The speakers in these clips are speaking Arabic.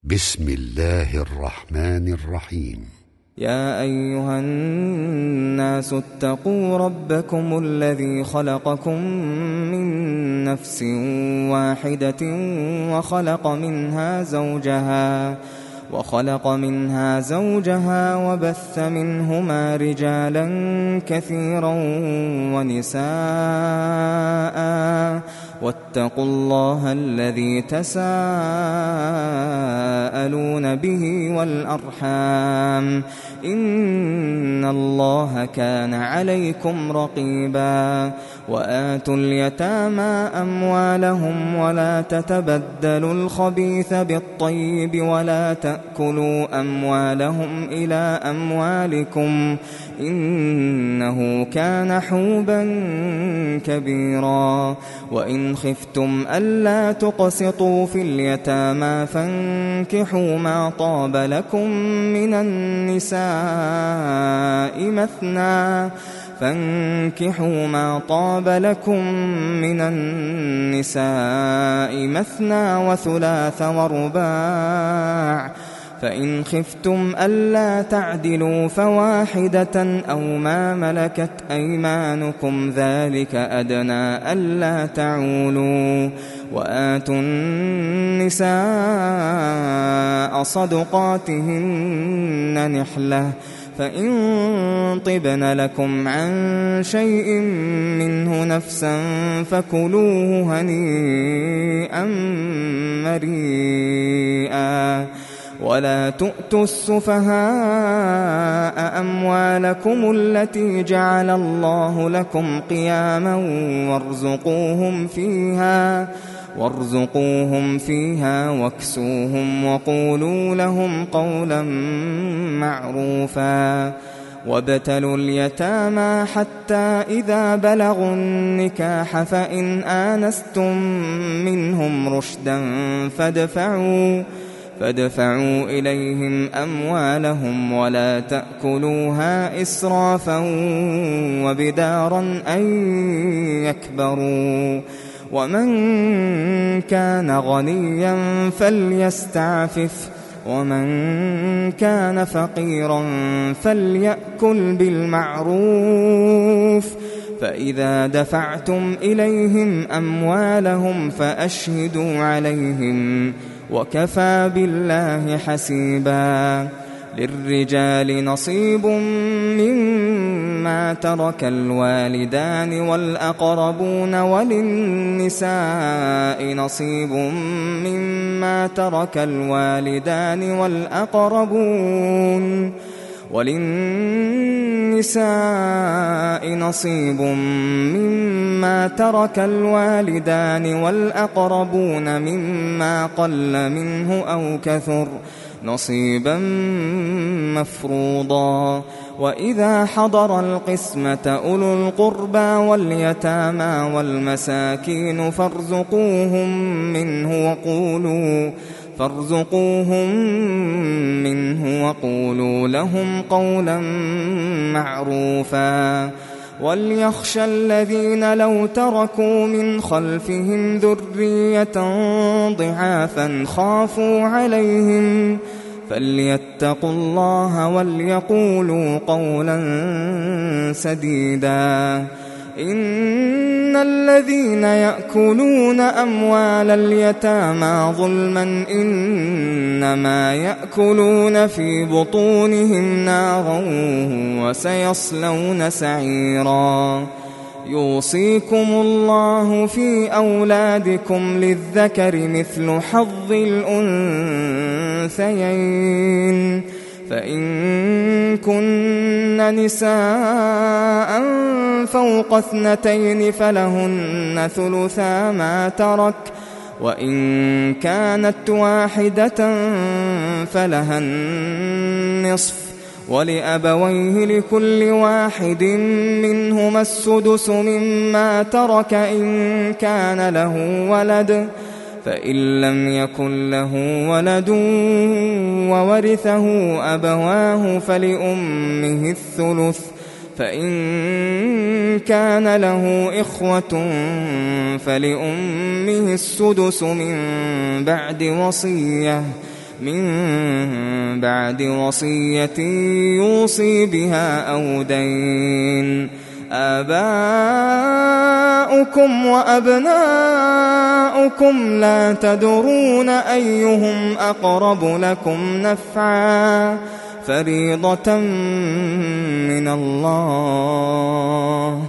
بسم الله الرحمن الرحيم. يا أيها الناس اتقوا ربكم الذي خلقكم من نفس واحدة وخلق منها زوجها وبث منهما رجالا كثيرا ونساء، واتقوا الله الذي تساءلون به والأرحام، إن الله كان عليكم رقيبا. وآتوا اليتامى أموالهم ولا تتبدلوا الخبيث بالطيب ولا تأكلوا أموالهم إلى أموالكم، إنه كان حوبا كبيرا. وإن خفتم ألا تقسطوا في اليتامى فانكحوا ما طاب لكم من النساء مثنى وثلاث ورباع، فإن خفتم ألا تعدلوا فواحدة أو ما ملكت أيمانكم، ذلك أدنى ألا تعولوا. وآتوا النساء صدقاتهن نحلة، فإن طبن لكم عن شيء منه نفسا فكلوه هنيئا مريئا. ولا تؤتوا السفهاء أموالكم التي جعل الله لكم قياما وارزقوهم فيها واكسوهم وقولوا لهم قولا معروفا. وابتلوا اليتامى حتى إذا بلغوا النكاح، فإن آنستم منهم رشدا فادفعوا إليهم أموالهم ولا تأكلوها إسرافا وبدارا أن يكبروا. ومن كان غنيا فليستعفف، ومن كان فقيرا فليأكل بالمعروف. فإذا دفعتم إليهم أموالهم فأشهدوا عليهم، وكفى بالله حسيبا. للرجال نصيب مما ترك الوالدان والأقربون، وللنساء نصيب مما ترك الوالدان والأقربون مما قل منه أو كثر، نصيبا مفروضا. وإذا حضر القسمة أولو القربى واليتامى والمساكين فارزقوهم منه وقولوا لهم قولا معروفا. وليخشى الذين لو تركوا من خلفهم ذرية ضعافا خافوا عليهم فليتقوا الله وليقولوا قولا سديدا. إن الذين يأكلون أموال اليتامى ظلما إنما يأكلون في بطونهم نارا وسيصلون سعيرا. يوصيكم الله في أولادكم للذكر مثل حظ الأنثيين، فإن كن نساء فوق 2 فلهن ثلثا ما ترك، وإن كانت واحدة فلها النصف، ولأبويه لكل واحد منهما السدس مما ترك إن كان له ولد، فإن لم يكن له ولد وورثه أبواه فلأمه الثلث، فإن كان له إخوة فلأمه السدس من بعد وصية، من بعد وصية يوصي بها أو دين. آباؤكم وأبناؤكم لا تدرون أيهم أقرب لكم نفعا فريضة من الله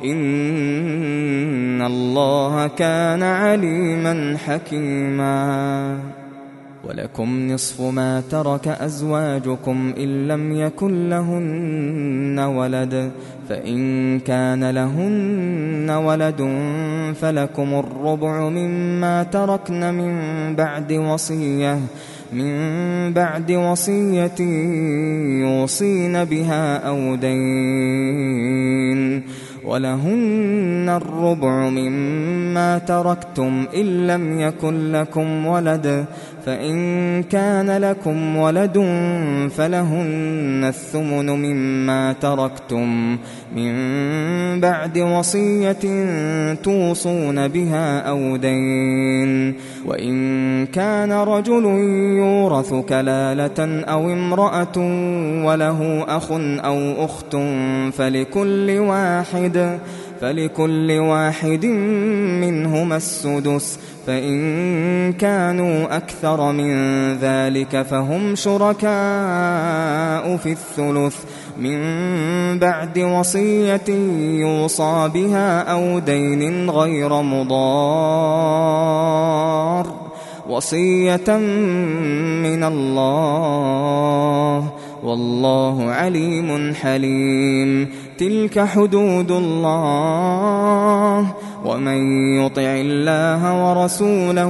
إن الله كان عليما حكيما. ولكم نصف ما ترك أزواجكم إن لم يكن لهن ولد فإن كان لهن ولد فلكم الربع مما تركن من بعد وصية يوصين بها أو دين. ولهن الربع مما تركتم إن لم يكن لكم ولد فإن كان لكم ولد فلهن الثمن مما تركتم من بعد وصية توصون بها أو دين. وإن كان رجل يورث كلالة أو امرأة وله أخ أو أخت فلكل واحد منهما السدس فإن كانوا أكثر من ذلك فهم شركاء في الثلث من بعد وصية يوصى بها أو دين غير مضار وصية من الله والله عليم حليم. تلك حدود الله ومن يطع الله ورسوله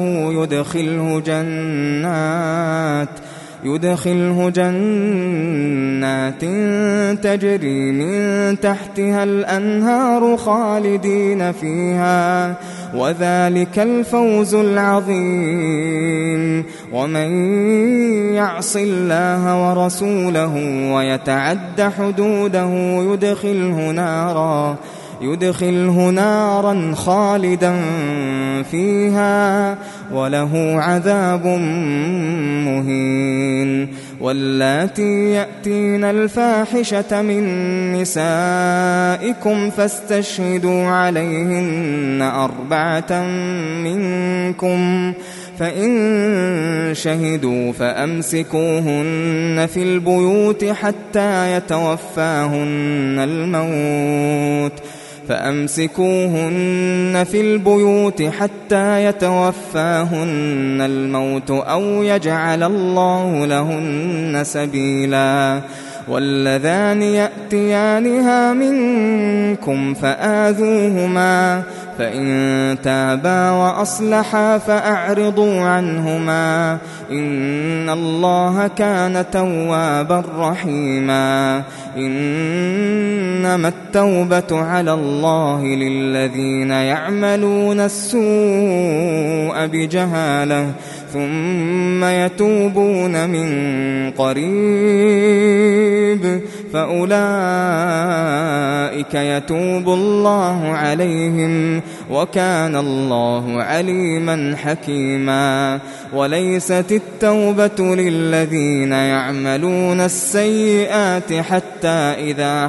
يدخله جنات تجري من تحتها الأنهار خالدين فيها وذلك الفوز العظيم. ومن يعص الله ورسوله ويتعد حدوده يدخله نارا خالدا فيها وله عذاب مهين. واللاتي يأتين الفاحشة من نسائكم فاستشهدوا عليهن 4 منكم فإن شهدوا فأمسكوهن في البيوت حتى يتوفاهن الموت أو يجعل الله لهن سبيلا. واللذان يأتيانها منكم فآذوهما فإن تابا وأصلحا فأعرضوا عنهما إن الله كان توابا رحيما. إنما التوبة على الله للذين يعملون السوء بجهالة ثم يتوبون من قريب فأولئك يتوب الله عليهم وكان الله عليما حكيما. وليست التوبة للذين يعملون السيئات حتى إذا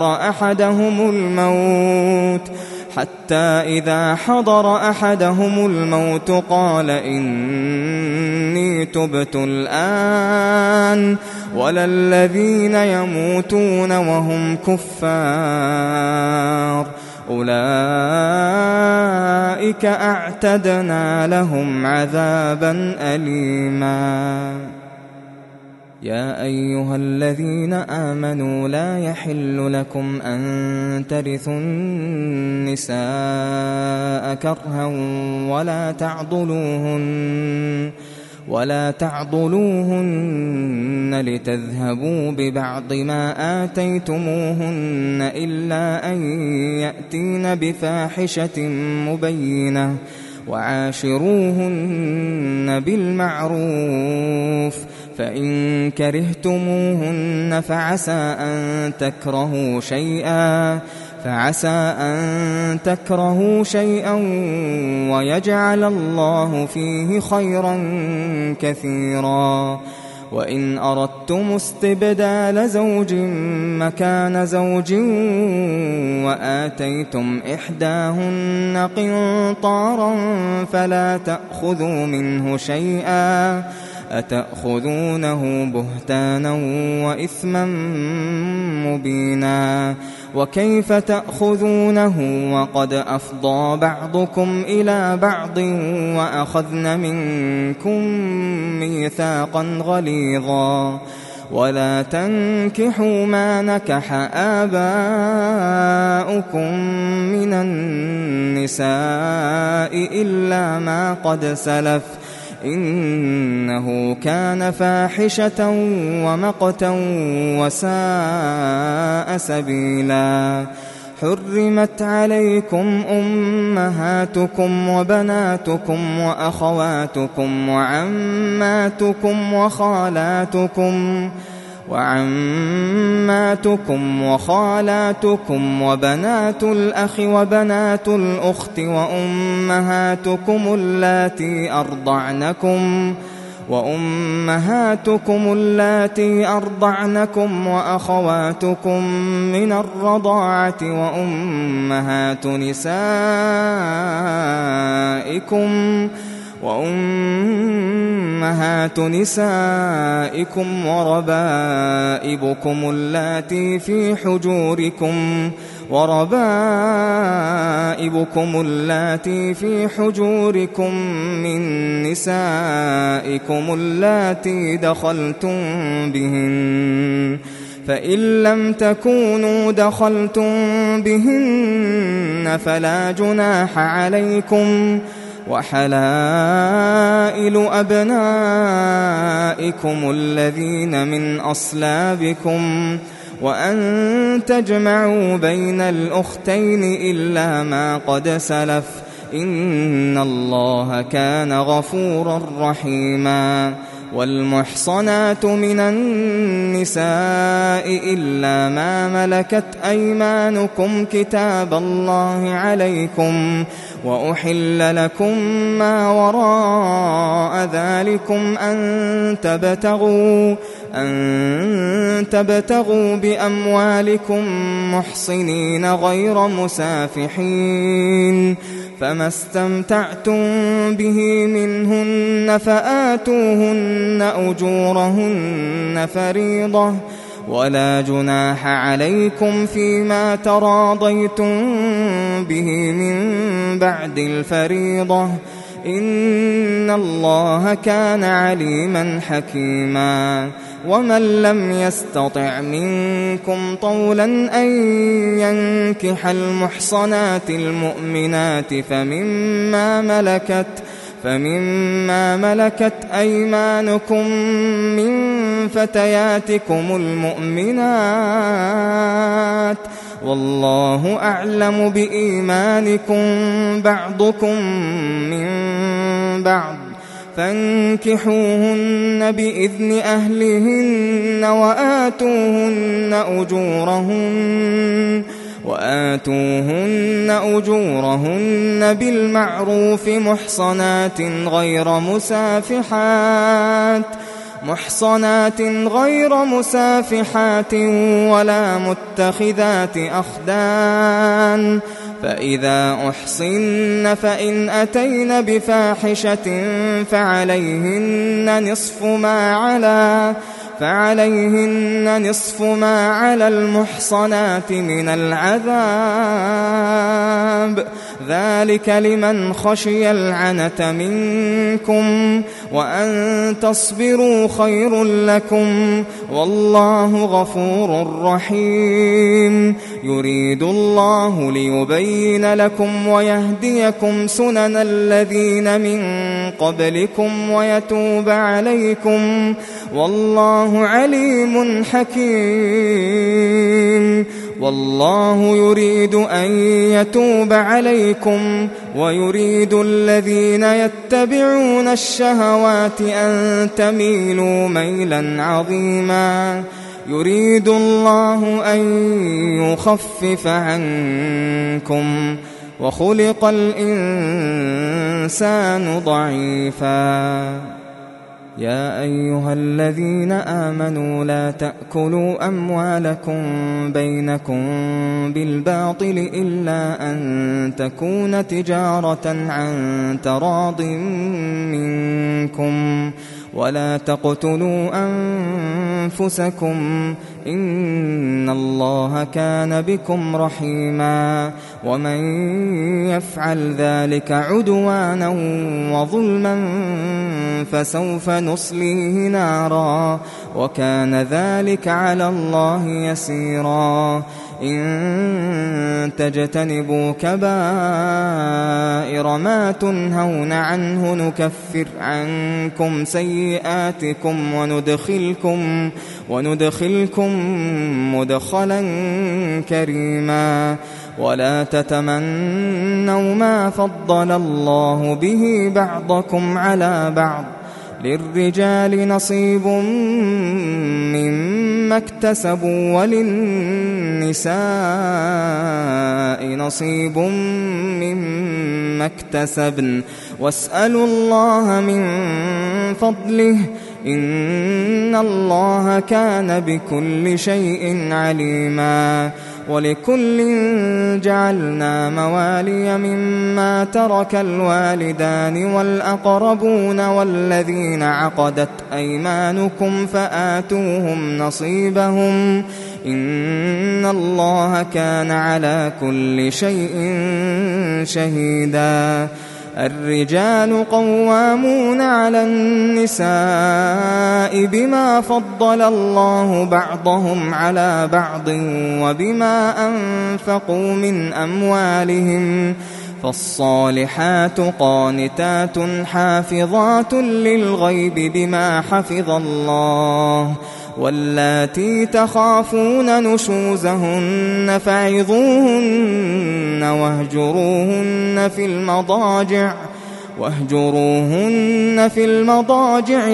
حضر أحدهم الموت قال إني تبت الآن ولا الذين يموتون وهم كفار أولئك أعتدنا لهم عذابا أليما. يا أيها الذين آمنوا لا يحل لكم أن ترثوا النساء كرها ولا تعضلوهن لتذهبوا ببعض ما آتيتموهن إلا أن يأتين بفاحشة مبينة وعاشروهن بالمعروف فإن كرهتموهن فعسى أن تكرهوا شيئا فعسى أن تكرهوا شيئا ويجعل الله فيه خيرا كثيرا. وإن أردتم استبدال زوج مكان زوج وآتيتم إحداهن قنطارا فلا تأخذوا منه شيئا أتأخذونه بهتانا وإثما مبينا. وكيف تأخذونه وقد أفضى بعضكم إلى بعض وأخذن منكم ميثاقا غليظا. ولا تنكحوا ما نكح آباؤكم من النساء إلا ما قد سلف إنه كان فاحشة ومقتا وساء سبيلا. حرمت عليكم أمهاتكم وبناتكم وأخواتكم وعماتكم وخالاتكم وبنات الأخ وبنات الأخت وأمهاتكم اللاتي أرضعنكم وأخواتكم من الرضاعة وأمهات نسائكم وربائبكم اللاتي في حجوركم من نسائكم اللاتي دخلتم بهن. فإن لم تكونوا دخلتم بهن فلا جناح عليكم. وحلائل أبنائكم الذين من أصلابكم وأن تجمعوا بين الأختين إلا ما قد سلف إن الله كان غفورا رحيما. والمحصنات من النساء إلا ما ملكت أيمانكم كتاب الله عليكم. وأحل لكم ما وراء ذلكم أن تبتغوا بأموالكم محصنين غير مسافحين. فما استمتعتم به منهن فآتوهن أجورهن فريضة. ولا جناح عليكم فيما تراضيتم به من بعد الفريضة إن الله كان عليما حكيما. ومن لم يستطع منكم طولا أن ينكح المحصنات المؤمنات فمما ملكت أيمانكم من فتياتكم المؤمنات والله أعلم بإيمانكم بعضكم من بعض فانكحوهن بإذن أهلهن وآتوهن أجورهن بالمعروف محصنات غير مسافحات ولا متخذات أخدان. فإذا أحصن فإن أتين بفاحشة فعليهن نصف ما على المحصنات من العذاب ذلك لمن خشي العنة منكم وأن تصبروا خير لكم والله غفور رحيم. يريد الله ليبين لكم ويهديكم سنن الذين من قبلكم ويتوب عليكم والله عليم حكيم. والله يريد أن يتوب عليكم ويريد الذين يتبعون الشهوات أن تميلوا ميلا عظيما. يريد الله أن يخفف عنكم وخلق الإنسان ضعيفا. يا أيها الذين آمنوا لا تأكلوا أموالكم بينكم بالباطل إلا أن تكون تجارة عن تراض منكم ولا تقتلوا أنفسكم إن الله كان بكم رحيما. ومن يفعل ذلك عدوانا وظلما فسوف نصليه نارا وكان ذلك على الله يسيرا. إن تجتنبوا كبائر ما تنهون عنه نكفر عنكم سيئاتكم وندخلكم مدخلا كريما. ولا تتمنوا ما فضل الله به بعضكم على بعض للرجال نصيب مما اكتسبوا وللنساء نصيب مما اكتسبن واسألوا الله من فضله إن الله كان بكل شيء عليما. ولكل جعلنا موالي مما ترك الوالدان والأقربون والذين عقدت أيمانكم فآتوهم نصيبهم إن الله كان على كل شيء شهيدا. الرجال قوامون على النساء بما فضل الله بعضهم على بعض وبما أنفقوا من أموالهم فالصالحات قانتات حافظات للغيب بما حفظ الله. واللاتي تخافون نشوزهن فعظوهن واهجروهن في المضاجع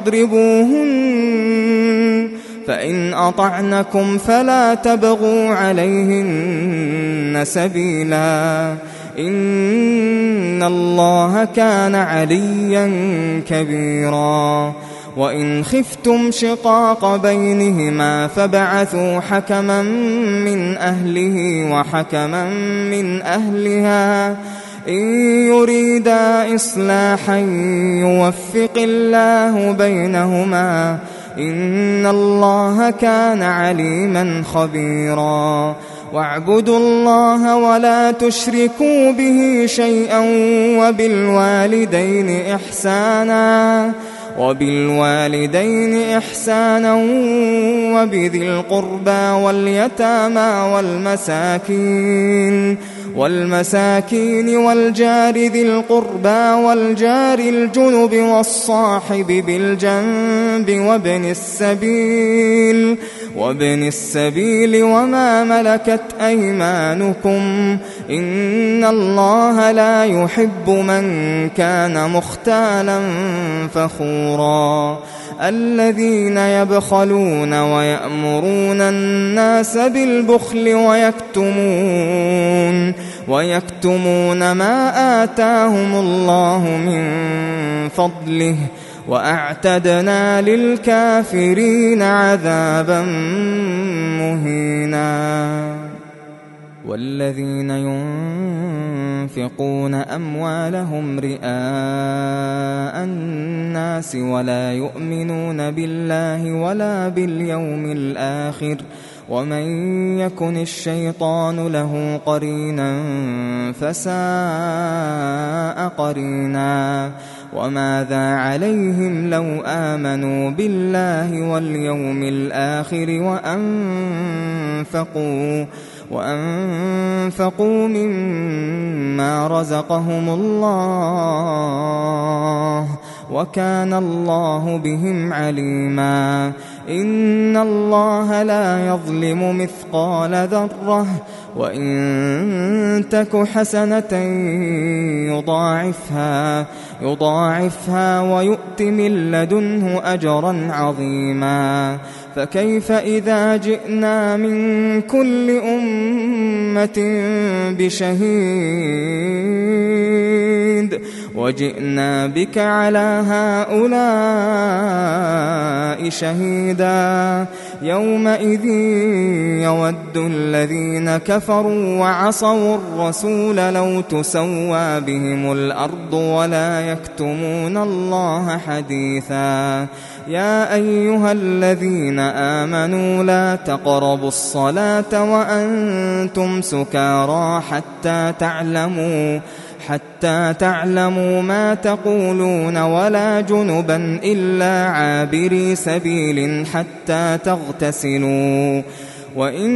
واضربوهن فإن أطعنكم فلا تبغوا عليهن سبيلا إن الله كان عليا كبيرا. وإن خفتم شقاق بينهما فابعثوا حكما من أهله وحكما من أهلها إن يريدا إصلاحا يوفق الله بينهما إن الله كان عليما خبيرا. واعبدوا الله ولا تشركوا به شيئا وبالوالدين إحسانا وبذي القربى واليتامى والمساكين والجار ذي القربى والجار الجنب والصاحب بالجنب وابن السبيل وما ملكت أيمانكم إن الله لا يحب من كان مختالا فخورا. الذين يبخلون ويأمرون الناس بالبخل ويكتمون ما آتاهم الله من فضله وأعتدنا للكافرين عذابا مهينا. والذين ينفقون أموالهم رئاء الناس ولا يؤمنون بالله ولا باليوم الآخر ومن يكن الشيطان له قرينا فساء قرينا. وماذا عليهم لو آمنوا بالله واليوم الآخر وأنفقوا مما رزقهم الله وكان الله بهم عليما إن الله لا يظلم مثقال ذرة وإن تك حسنة يضاعفها ويؤت من لدنه أجرا عظيما فكيف إذا جئنا من كل أمة بشهيد وجئنا بك على هؤلاء شهيدا يومئذ يود الذين كفروا وعصوا الرسول لو تسوى بهم الأرض ولا يكتمون الله حديثا يا أيها الذين آمنوا لا تقربوا الصلاة وأنتم سكارى حتى تعلموا ما تقولون ولا جنبا إلا عابري سبيل حتى تغتسلوا وإن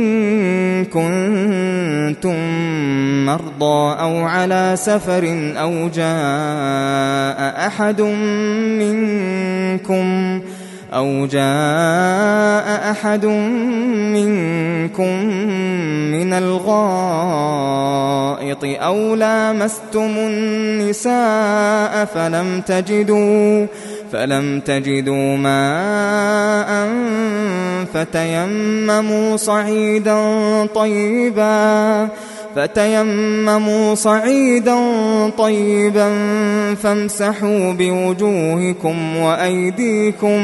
كنتم مرضى أو على سفر أو جاء أحد منكم من الغائط أو لامستم النساء فلم تجدوا ماء فتيمموا صعيدا طيبا فامسحوا بوجوهكم وأيديكم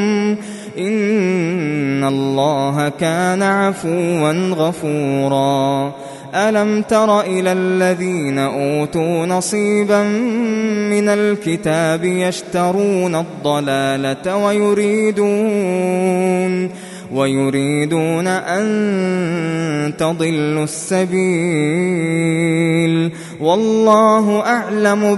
إن الله كان عفوا غفورا ألم تر إلى الذين أوتوا نصيبا من الكتاب يشترون الضلالة ويريدون أن تضلوا السبيل والله أعلم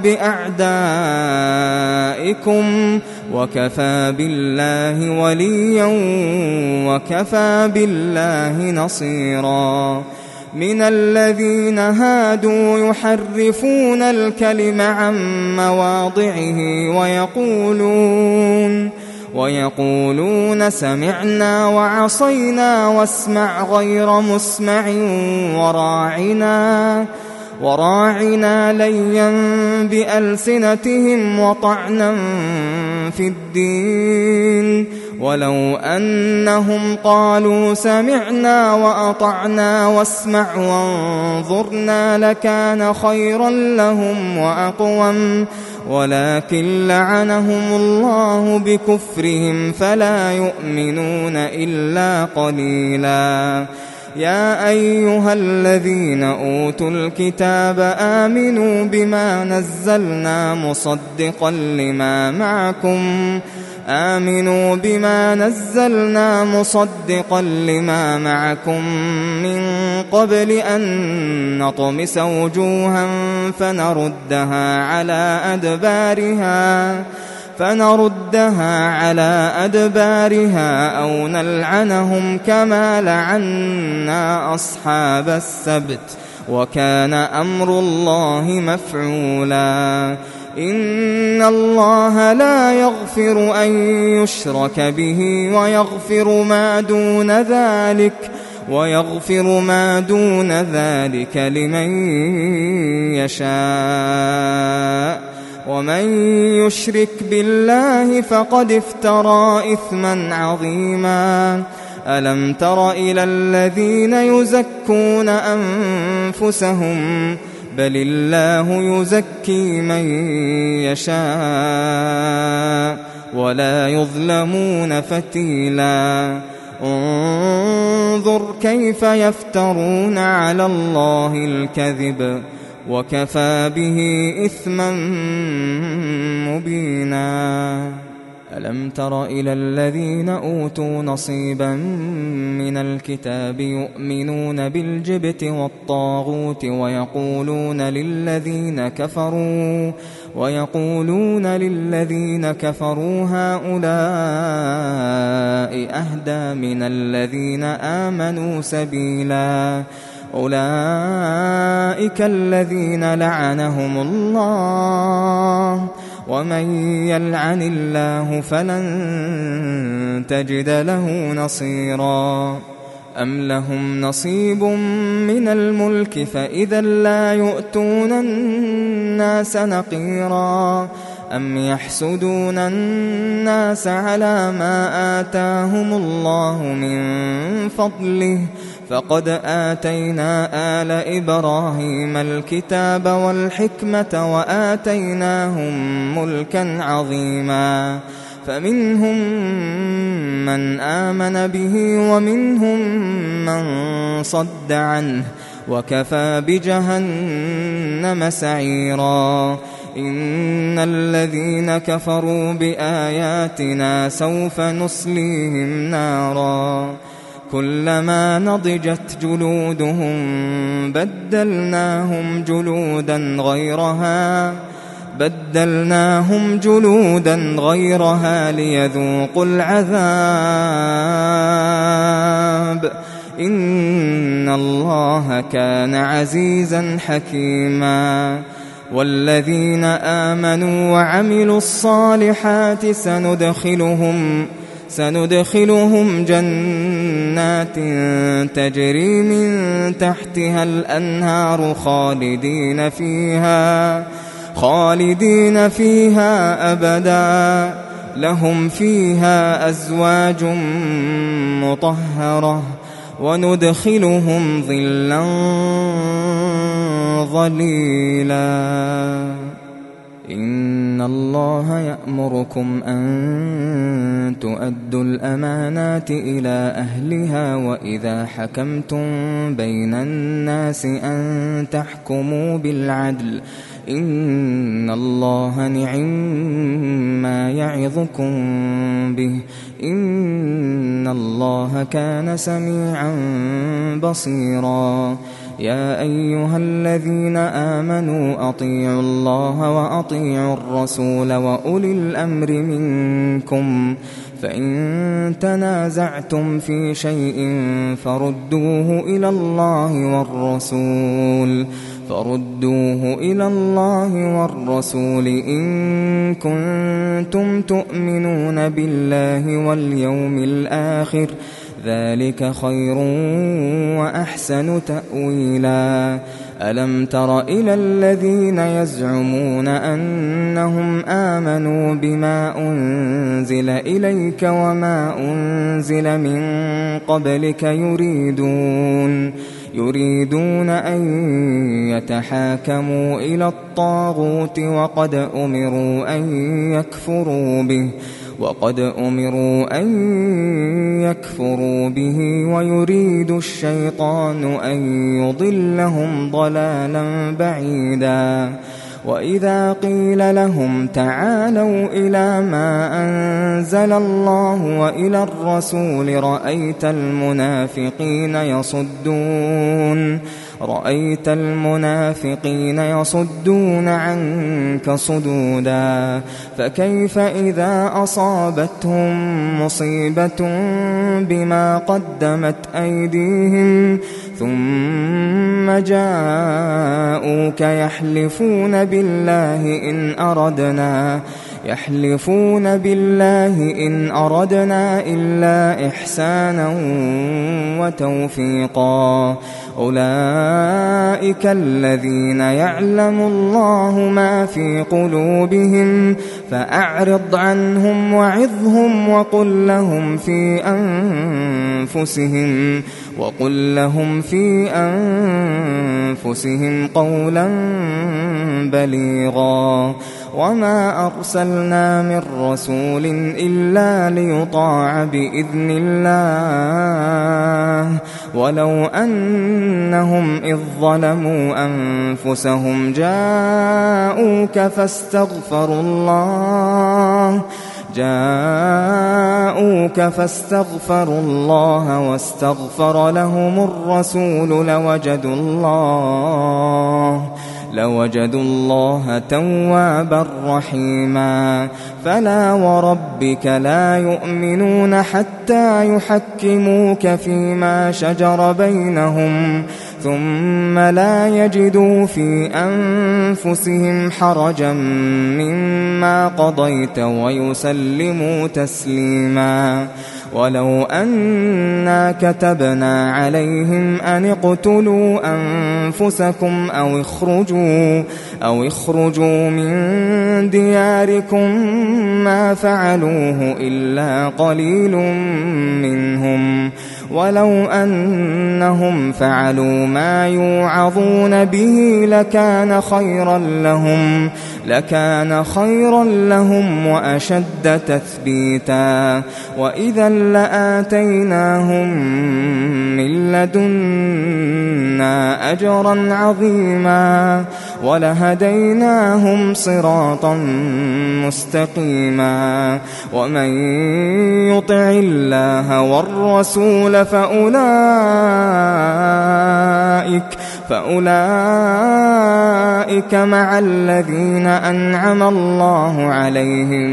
بأعدائكم وكفى بالله وليا وكفى بالله نصيرا من الذين هادوا يحرفون الكلم عن مواضعه ويقولون سمعنا وعصينا واسمع غير مسمع وراعنا ليا بألسنتهم وطعنا في الدين ولو أنهم قالوا سمعنا وأطعنا واسمع وانظرنا لكان خيرا لهم وأقوم ولكن لعنهم الله بكفرهم فلا يؤمنون إلا قليلا يا أيها الذين أوتوا الكتاب آمنوا بما نزلنا مصدقا لما معكم من قبل أن نطمس وجوها فنردها على أدبارها أو نلعنهم كما لعنا أصحاب السبت وكان أمر الله مفعولا إن الله لا يغفر أن يشرك به ويغفر ما دون ذلك لمن يشاء ومن يشرك بالله فقد افترى إثما عظيما ألم تر إلى الذين يزكون أنفسهم بل الله يزكي من يشاء ولا يظلمون فتيلا انظر كيف يفترون على الله الكذب وكفى به إثما مبينا ألم تر إلى الذين أوتوا نصيبا من الكتاب يؤمنون بالجبت والطاغوت ويقولون للذين كفروا هؤلاء أهدى من الذين آمنوا سبيلا أولئك الذين لعنهم الله ومن يلعن الله فلن تجد له نصيرا أم لهم نصيب من الملك فإذا لا يؤتون الناس نقيرا أم يحسدون الناس على ما آتاهم الله من فضله فقد آتينا آل إبراهيم الكتاب والحكمة وآتيناهم ملكا عظيما فمنهم من آمن به ومنهم من صد عنه وكفى بجهنم سعيرا إن الذين كفروا بآياتنا سوف نصليهم نارا كلما نضجت جلودهم بدلناهم جلودا غيرها ليذوقوا العذاب إن الله كان عزيزا حكيما والذين آمنوا وعملوا الصالحات سندخلهم جنات تجري من تحتها الأنهار خالدين فيها أبدا لهم فيها أزواج مطهرة وندخلهم ظلا ظليلا إن الله يأمركم أن تؤدوا الأمانات إلى أهلها وإذا حكمتم بين الناس أن تحكموا بالعدل إن الله نعما يعظكم به إن الله كان سميعا بصيرا يا أيها الذين آمنوا أطيعوا الله وأطيعوا الرسول وأولي الأمر منكم فإن تنازعتم في شيء فردوه إلى الله والرسول إن كنتم تؤمنون بالله واليوم الآخر ذلك خير وأحسن تأويلا ألم تر إلى الذين يزعمون أنهم آمنوا بما أنزل إليك وما أنزل من قبلك يريدون أن يتحاكموا إلى الطاغوت وقد أمروا أن يكفروا به ويريد الشيطان أن يضلهم ضلالا بعيدا وإذا قيل لهم تعالوا إلى ما أنزل الله وإلى الرسول رأيت المنافقين يصدون عنك صدودا فكيف إذا أصابتهم مصيبة بما قدمت أيديهم ثم جاءوك يحلفون بالله إن أردنا إلا إحسانا وتوفيقا أولئك الذين يعلم الله ما في قلوبهم فأعرض عنهم وعظهم وقل لهم في أنفسهم قولا بليغا وما أرسلنا من رسول إلا ليطاع بإذن الله ولو أنهم إذ ظلموا أنفسهم جاءوك فاستغفروا الله واستغفر لهم الرسول لوجدوا الله توابا رحيما فلا وربك لا يؤمنون حتى يحكموك فيما شجر بينهم ثم لا يجدوا في أنفسهم حرجا مما قضيت ويسلموا تسليما. ولو أنا كتبنا عليهم أن اقتلوا أنفسكم أو اخرجوا من دياركم ما فعلوه إلا قليل منهم، ولو أنهم فعلوا ما يوعظون به لكان خيرا لهم وأشد تثبيتا، وإذا لآتيناهم من لدنا أجرا عظيما ولهديناهم صراطا مستقيما. ومن يطع الله والرسول فأولئك مع الذين أنعم الله عليهم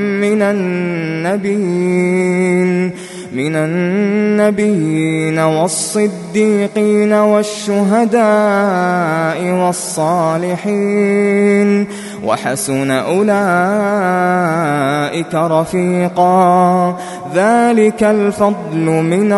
من النبيين والصديقين والشهداء والصالحين، وحسن أولئك رفيقا. ذلك الفضل من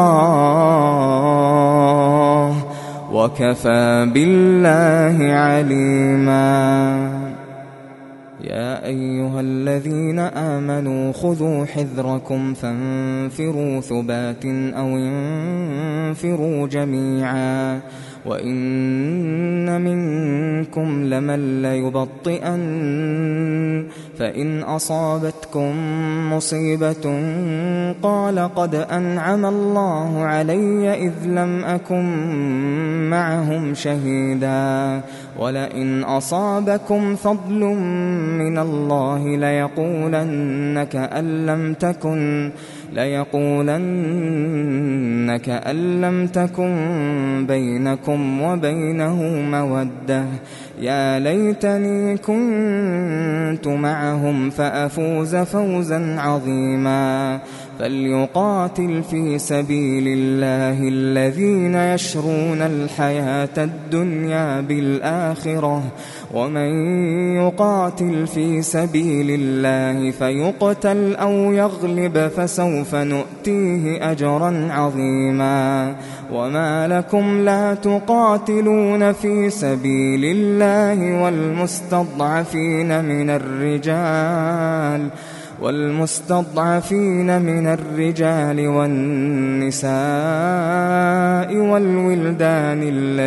الله وكفى بالله عليما. يا أيها الذين آمنوا خذوا حذركم فانفروا ثبات أو انفروا جميعا، وإن منكم لمن ليبطئن فإن أصابتكم مصيبة قال قد أنعم الله علي إذ لم أكن معهم شهيدا، ولئن أصابكم فضل من الله ليقولن كأن لم تكن بينكم وبينه مودة، يا ليتني كنت معهم فأفوز فوزا عظيما. فليقاتل في سبيل الله الذين يشرون الحياة الدنيا بالآخرة، ومن يقاتل في سبيل الله فيقتل أو يغلب فسوف نؤتيه أجرا عظيما. وما لكم لا تقاتلون في سبيل الله والمستضعفين من الرجال والنساء والولدان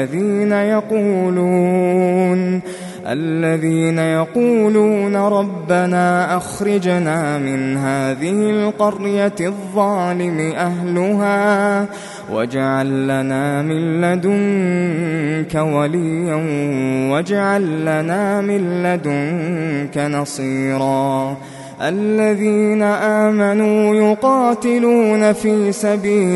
الذين يقولون ربنا أخرجنا من هذه القرية الظالم أهلها واجعل لنا من لدنك وليا واجعل لنا من لدنك نصيرا. الذين آمنوا يقاتلون في سبيل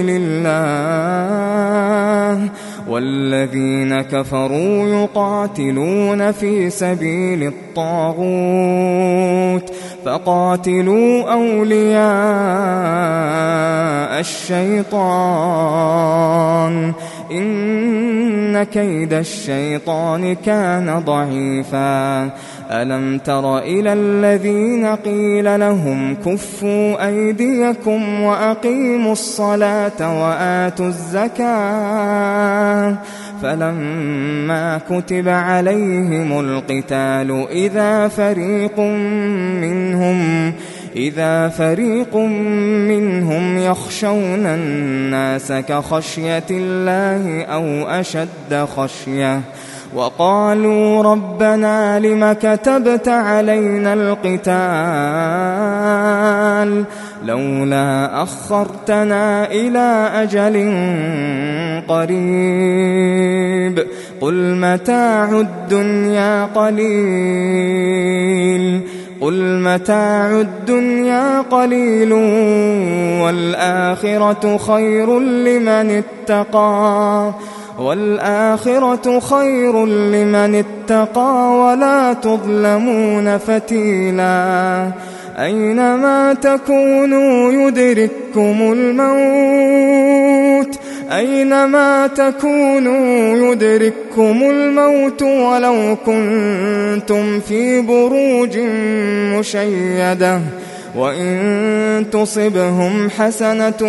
الله والذين كفروا يقاتلون في سبيل الطاغوت فقاتلوا أولياء الشيطان إن كيد الشيطان كان ضعيفا. ألم تر إلى الذين قيل لهم كفوا أيديكم وأقيموا الصلاة وآتوا الزكاة فلما كتب عليهم القتال إذا فريق منهم يخشون الناس كخشية الله أو أشد خشية وقالوا ربنا لم كتبت علينا القتال لولا أخرتنا إلى أجل قريب قل متاع الدنيا قليل والآخرة خير لمن اتقى ولا تظلمون فتيلا. أينما تكونوا يدرككم الموت أينما تكونوا يدرككم الموت ولو كنتم في بروج مشيدة وإن تصبهم حسنة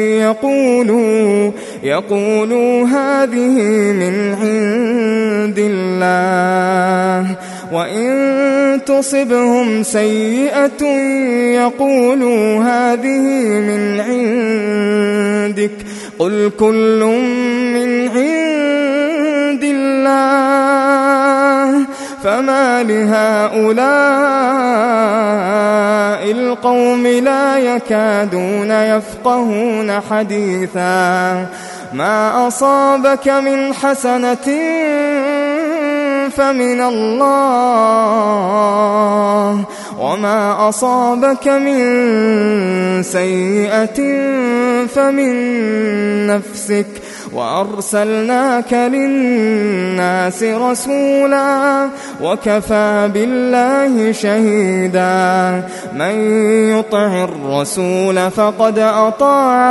يقولوا هذه من عند الله وإن تصبهم سيئة يقولوا هذه من عندك قل كل من عند الله فما لهؤلاء القوم لا يكادون يفقهون حديثا ما أصابك من حسنة فمن الله وما أصابك من سيئة فمن نفسك وأرسلناك للناس رسولا وكفى بالله شهيدا من يطع الرسول فقد أطاع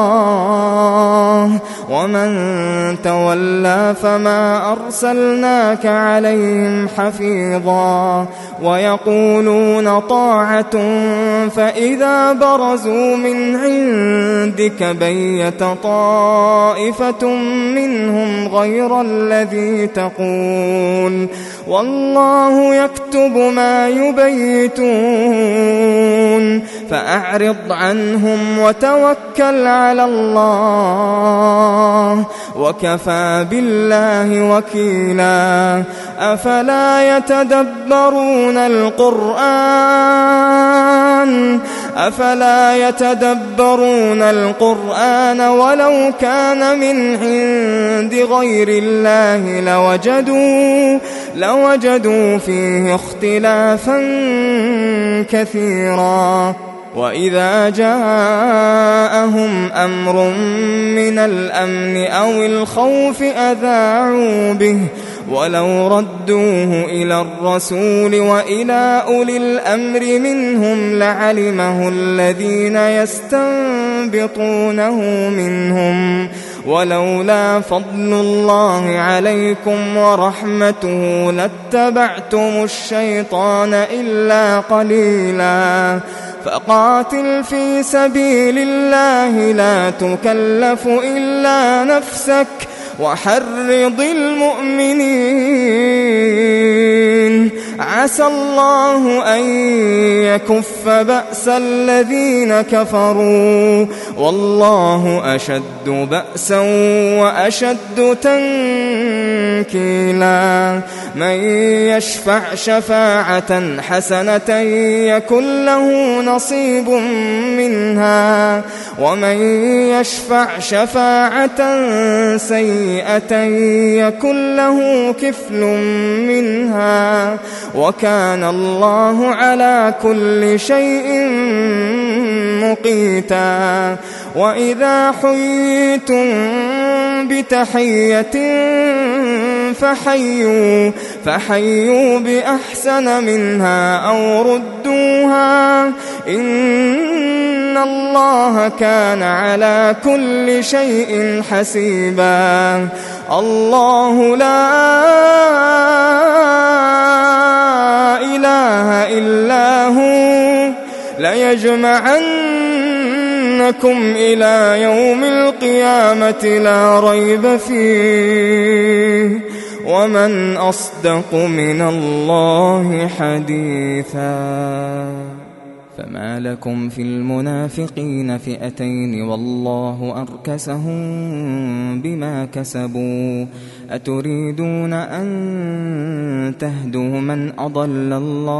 الله ومن تولى فما أرسلناك عليهم حفيظا ويقولون طاعة فإذا برزوا من عندك بيت طائفة منهم غير الذي تقول والله يكتب ما يبيتون فأعرض عنهم وتوكل على الله وكفى بالله وكيلا أفلا يتدبرون القرآن ولو كان من عند غير الله لوجدوا فيه اختلافا كثيرا وإذا جاءهم أمر من الأمن أو الخوف أذاعوا به ولو ردوه إلى الرسول وإلى أولي الأمر منهم لعلمه الذين يستنبطونه منهم ولولا فضل الله عليكم ورحمته لاتبعتم الشيطان إلا قليلا فقاتل في سبيل الله لا تكلف إلا نفسك وحرض المؤمنين عسى الله أن يكف بأس الذين كفروا والله أشد بأسا وأشد تنكيلا من يشفع شفاعة حسنة يكن له نصيب منها ومن يشفع شفاعة سيئة يكن له كفل منها وكان الله على كل شيء مقيتا وإذا حييتم بتحية فحيوا بأحسن منها أو ردوها إن الله كان على كل شيء حسيبا الله لا إله إلا هو ليجمعنكم إلى يوم القيامة لا ريب فيه ومن أصدق من الله حديثا فما لكم في المنافقين فئتين والله أركسهم بما كسبوا أتريدون أن تهدوا من أضل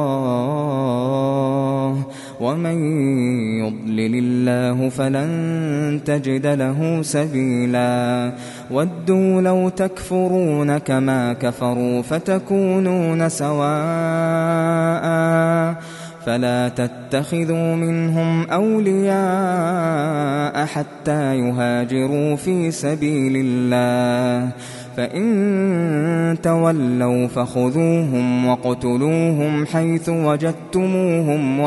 الله ومن يضلل الله فلن تجد له سبيلا ودوا لو تكفرون كما كفروا فتكونون سواء فلا تتخذوا منهم أولياء حتى يهاجروا في سبيل الله فإن تولوا فخذوهم وقتلوهم حيث وجدتموهم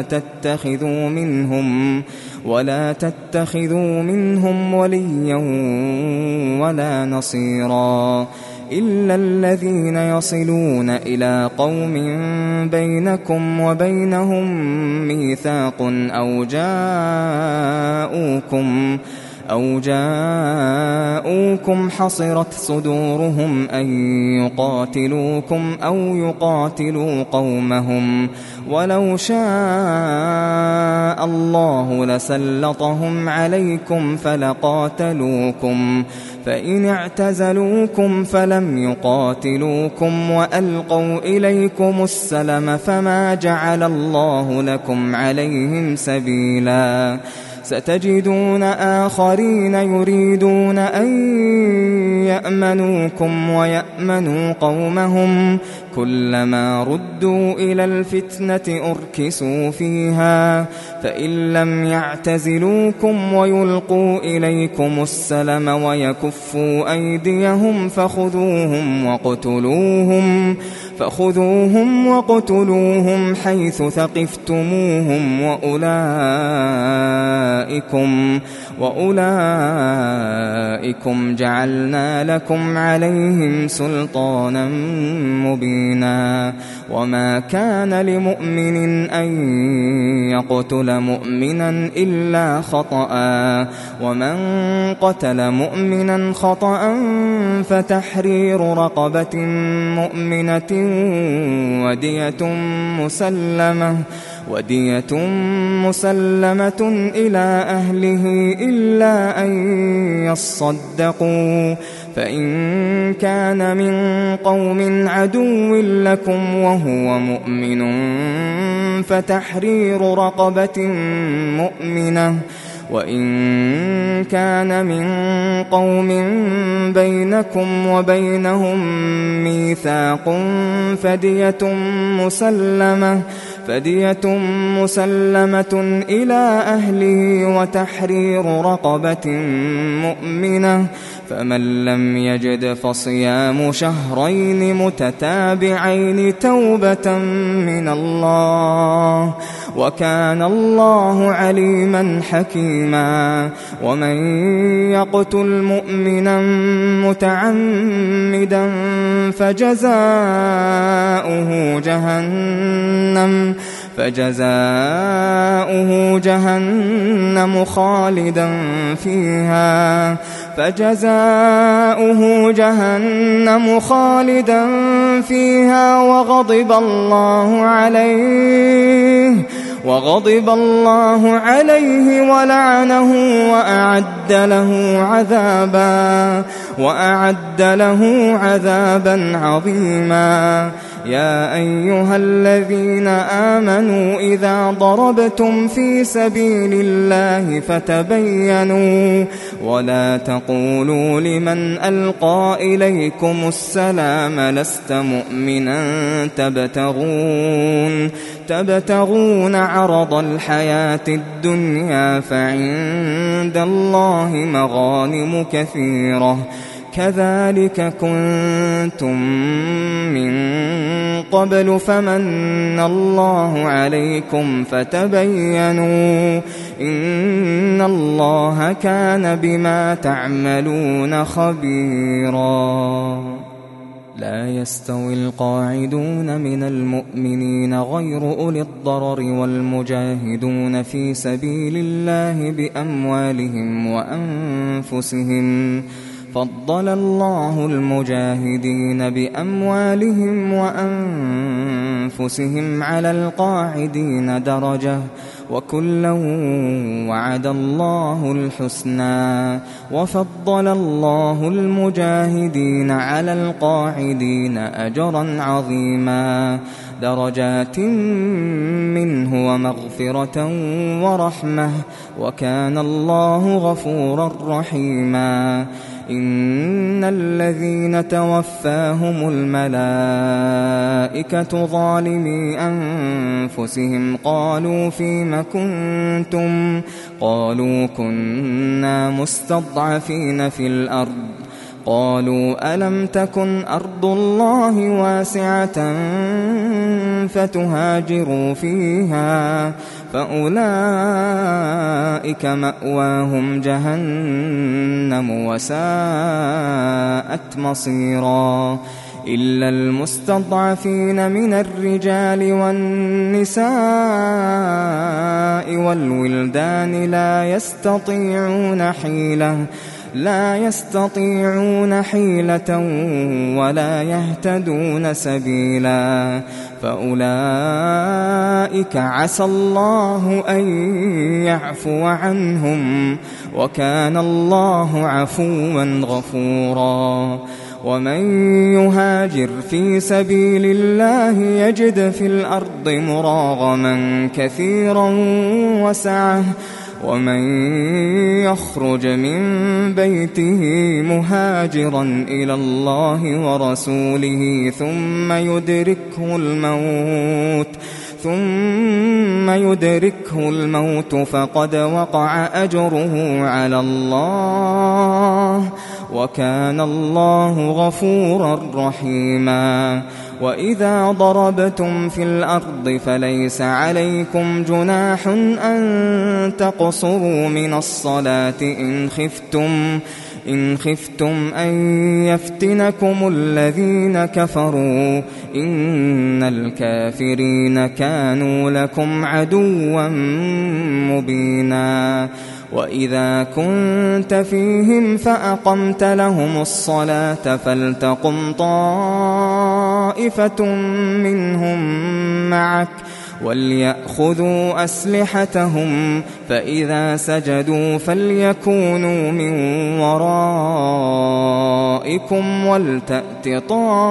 ولا تتخذوا منهم وليا ولا نصيرا إلا الذين يصلون إلى قوم بينكم وبينهم ميثاق أو جاءوكم حصرت صدورهم أن يقاتلوكم أو يقاتلوا قومهم ولو شاء الله لسلطهم عليكم فلقاتلوكم فإن اعتزلوكم فلم يقاتلوكم وألقوا إليكم السلم فما جعل الله لكم عليهم سبيلا ستجدون آخرين يريدون أن يأمنوكم ويأمنوا قومهم كلما ردوا إلى الفتنة أركسوا فيها فإن لم يعتزلوكم ويلقوا إليكم السلم ويكفوا أيديهم فخذوهم وقتلوهم حيث ثقفتموهم وأولئكم جعلنا لكم عليهم سلطانا مبينا وما كان لمؤمن أن يقتل مؤمنا إلا خطأ ومن قتل مؤمنا خطأ فتحرير رقبة مؤمنة ودية مسلمة إلى أهله إلا أن يصدقوا فإن كان من قوم عدو لكم وهو مؤمن فتحرير رقبة مؤمنة وإن كان من قوم بينكم وبينهم ميثاق فدية مسلمة إلى أهله وتحرير رقبة مؤمنة فمن لم يجد فصيام شهرين متتابعين توبة من الله وكان الله عليما حكيما ومن يقتل مؤمنا متعمدا فجزاؤه جهنم خالدا فيها وغضب الله عليه ولعنه وأعد له عذابا عظيما يا أيها الذين آمنوا إذا ضربتم في سبيل الله فتبينوا ولا تقولوا لمن ألقى إليكم السلام لست مؤمنا تبتغون عرض الحياة الدنيا فعند الله مغانم كثيرة كذلك كنتم من قبل فمن الله عليكم فتبينوا إن الله كان بما تعملون خبيرا لا يستوي القاعدون من المؤمنين غير أولي الضرر والمجاهدون في سبيل الله بأموالهم وأنفسهم فضل الله المجاهدين بأموالهم وأنفسهم على القاعدين درجة وكلا وعد الله الحسنى وفضل الله المجاهدين على القاعدين أجرا عظيما درجات منه ومغفرة ورحمة وكان الله غفورا رحيما إن الذين توفاهم الملائكة ظالمي أنفسهم قالوا فيم كنتم قالوا كنا مستضعفين في الأرض قالوا ألم تكن أرض الله واسعة فتهاجروا فيها فأولئك مأواهم جهنم وساءت مصيرا إلا المستضعفين من الرجال والنساء والولدان لا يستطيعون حيلة ولا يهتدون سبيلا فأولئك عسى الله أن يعفو عنهم وكان الله عفوا غفورا ومن يهاجر في سبيل الله يجد في الأرض مراغما كثيرا وسعة ومن يخرج من بيته مهاجرا إلى الله ورسوله ثم يدركه الموت فقد وقع أجره على الله وكان الله غفورا رحيما وإذا ضربتم في الأرض فليس عليكم جناح أن تقصروا من الصلاة إن خفتم أن يفتنكم الذين كفروا إن الكافرين كانوا لكم عدوا مبينا وإذا كنت فيهم فأقمت لهم الصلاة فلتقم طائفة منهم معك وليأخذوا أسلحتهم فإذا سجدوا فليكونوا من ورائكم ولتأت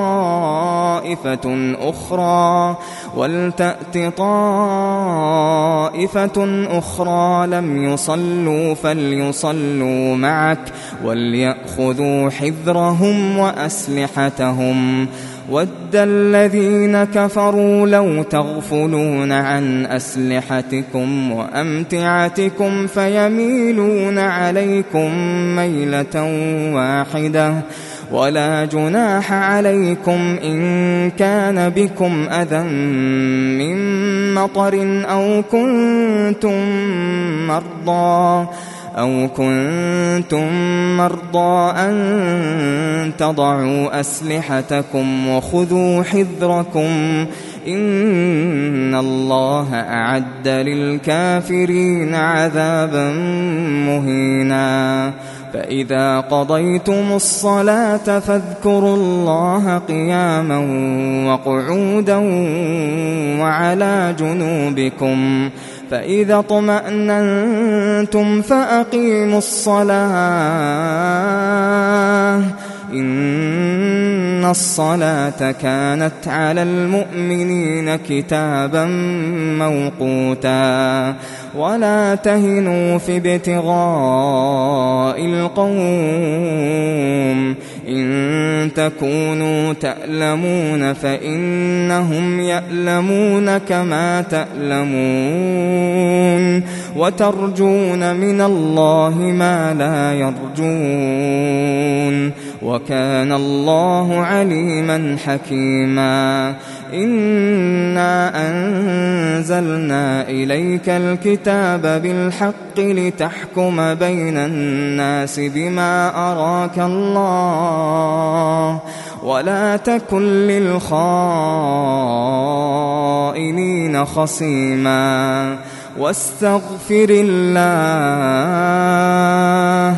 طائفة أخرى لم يصلوا فليصلوا معك وليأخذوا حذرهم وأسلحتهم ود الذين كفروا لو تغفلون عن أسلحتكم وأمتعتكم فيميلون عليكم ميلة واحدة ولا جناح عليكم إن كان بكم أذى من مطر أو كنتم مرضى أن تضعوا أسلحتكم وخذوا حذركم إن الله أعد للكافرين عذابا مهينا فإذا قضيتم الصلاة فاذكروا الله قياما وقعودا وعلى جنوبكم فإذا اطمأننتم فأقيموا الصلاة إن الصلاة كانت على المؤمنين كتابا موقوتا ولا تهنوا في ابتغاء القوم إن تكونوا تألمون فإنهم يألمون كما تألمون وترجون من الله ما لا يرجون وكان الله عليما حكيما إنا أنزلنا إليك الكتاب بالحق لتحكم بين الناس بما أراك الله ولا تكن للخائنين خصيما واستغفر الله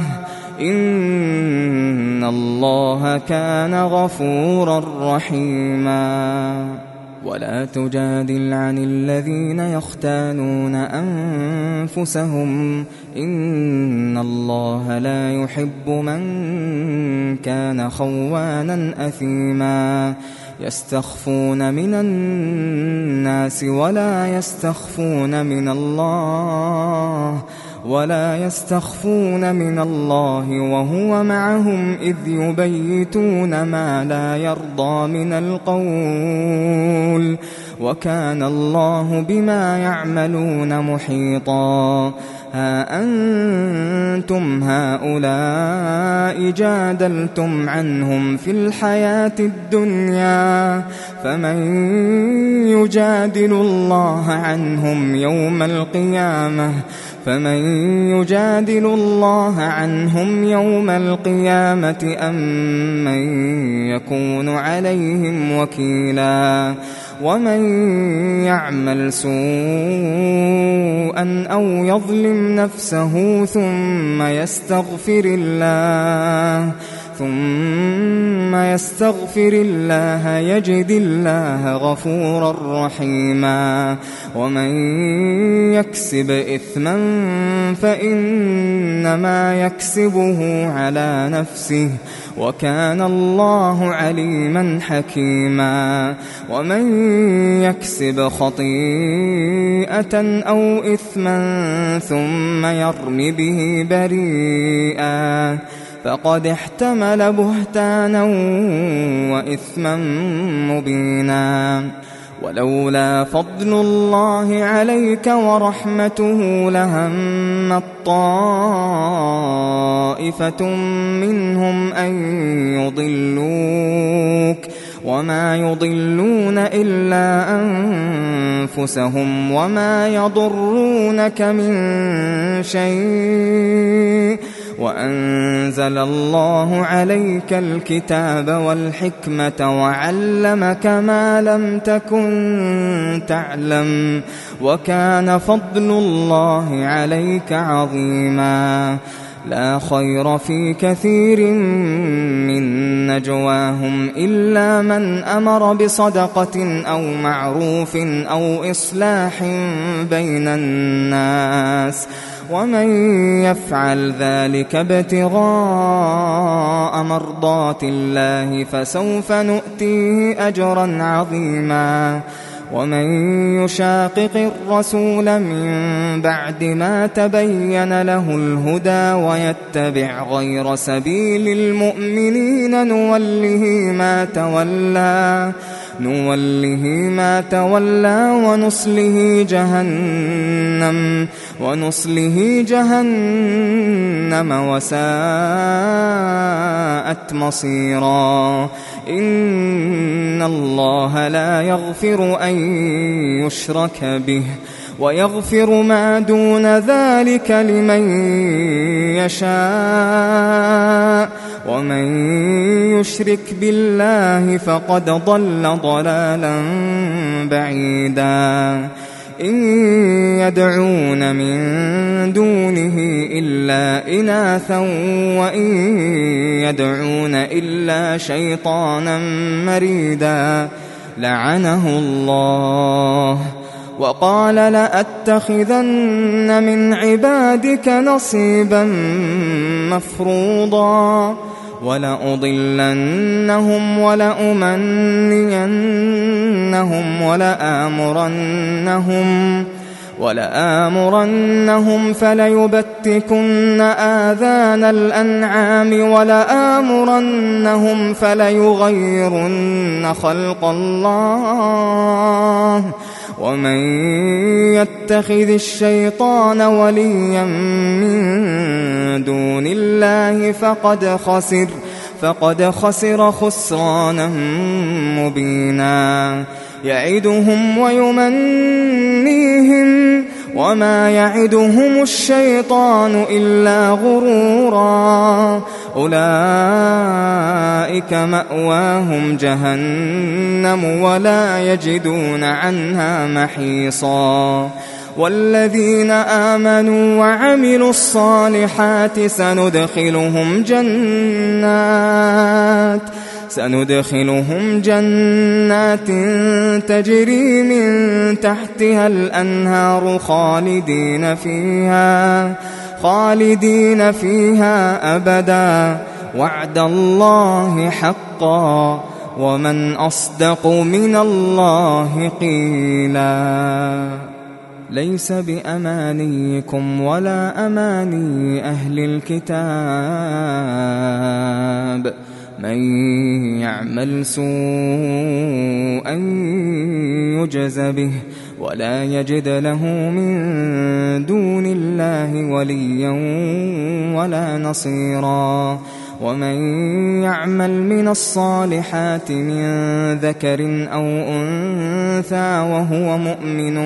إن الله كان غفورا رحيما ولا تجادل عن الذين يختانون أنفسهم إن الله لا يحب من كان خوانا أثيما يستخفون من الناس ولا يستخفون من الله ولا يستخفون من الله وهو معهم إذ يبيتون ما لا يرضى من القول وكان الله بما يعملون محيطا ها أنتم هؤلاء جادلتم عنهم في الحياة الدنيا فمن يجادل الله عنهم يوم القيامة أم من يكون عليهم وكيلا ومن يعمل سوءا أو يظلم نفسه ثم يستغفر الله يجد الله غفورا رحيما ومن يكسب إثما فإنما يكسبه على نفسه وكان الله عليما حكيما ومن يكسب خطيئة أو إثما ثم يرم به بريئا فقد احتمل بهتانا وإثما مبينا ولولا فضل الله عليك ورحمته لهمت طائفة منهم أن يضلوك وما يضلون إلا أنفسهم وما يضرونك من شيء وأنزل الله عليك الكتاب والحكمة وعلمك ما لم تكن تعلم وكان فضل الله عليك عظيما لا خير في كثير من نجواهم إلا من أمر بصدقة أو معروف أو إصلاح بين الناس ومن يفعل ذلك ابتغاء مرضات الله فسوف نؤتيه أجرا عظيما ومن يشاقق الرسول من بعد ما تبين له الهدى ويتبع غير سبيل المؤمنين نوله ما تولى ونصله جهنم وساءت مصيرا إن الله لا يغفر أن يشرك به ويغفر ما دون ذلك لمن يشاء ومن يشرك بالله فقد ضل ضلالا بعيدا إن يدعون من دونه إلا إناثا وإن يدعون إلا شيطانا مريدا لعنه الله وقال لأتخذن من عبادك نصيبا مفروضا ولأضلنهم ولأمنينهم ولآمرنهم فليبتكن آذان الأنعام ولآمرنهم فليغيرن خلق الله ومن يتخذ الشيطان وليا من دون الله فقد خسر خسرانا مبينا يعدهم ويمنيهم وما يعدهم الشيطان إلا غرورا أولئك مأواهم جهنم ولا يجدون عنها محيصا والذين آمنوا وعملوا الصالحات سندخلهم جنات تجري من تحتها الأنهار خالدين فيها أبدا وعد الله حقا ومن أصدق من الله قيلا ليس بأمانيكم ولا أماني أهل الكتاب من يعمل سوءا يجز به ولا يجد له من دون الله وليا ولا نصيرا ومن يعمل من الصالحات من ذكر أو أنثى وهو مؤمن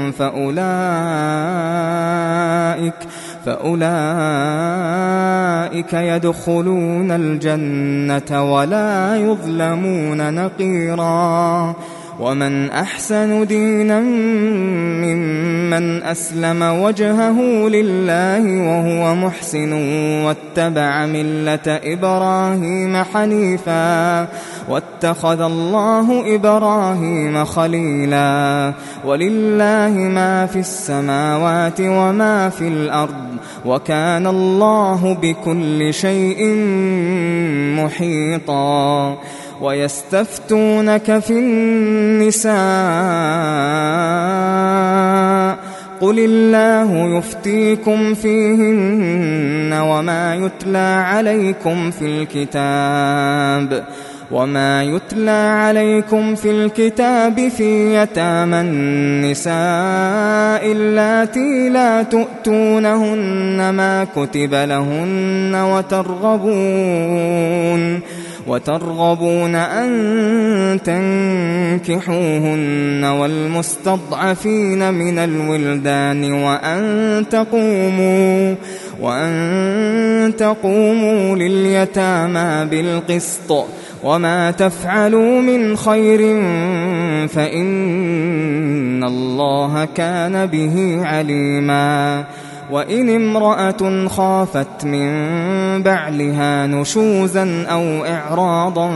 فأولئك يدخلون الجنة ولا يظلمون نقيرا ومن أحسن دينا ممن أسلم وجهه لله وهو محسن واتبع ملة إبراهيم حنيفا واتخذ الله إبراهيم خليلا ولله ما في السماوات وما في الأرض وكان الله بكل شيء محيطا ويستفتونك في النساء قل الله يفتيكم فيهن وما يتلى عليكم في الكتاب في يتامى النساء اللاتي لا تؤتونهن ما كتب لهن وترغبون أن تنكحوهن والمستضعفين من الولدان وأن تقوموا لليتامى بالقسط وما تفعلوا من خير فإن الله كان به عليما وإن امرأة خافت من بعلها نشوزا أو إعراضا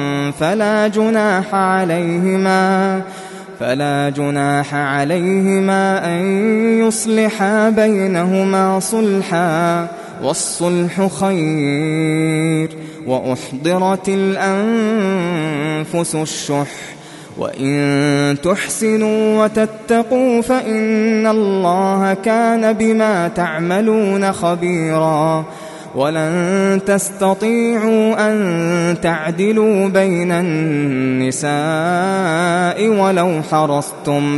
فلا جناح عليهما أن يصلحا بينهما صلحا والصلح خير وأحضرت الأنفس الشح وإن تحسنوا وتتقوا فإن الله كان بما تعملون خبيرا ولن تستطيعوا أن تعدلوا بين النساء ولو حرصتم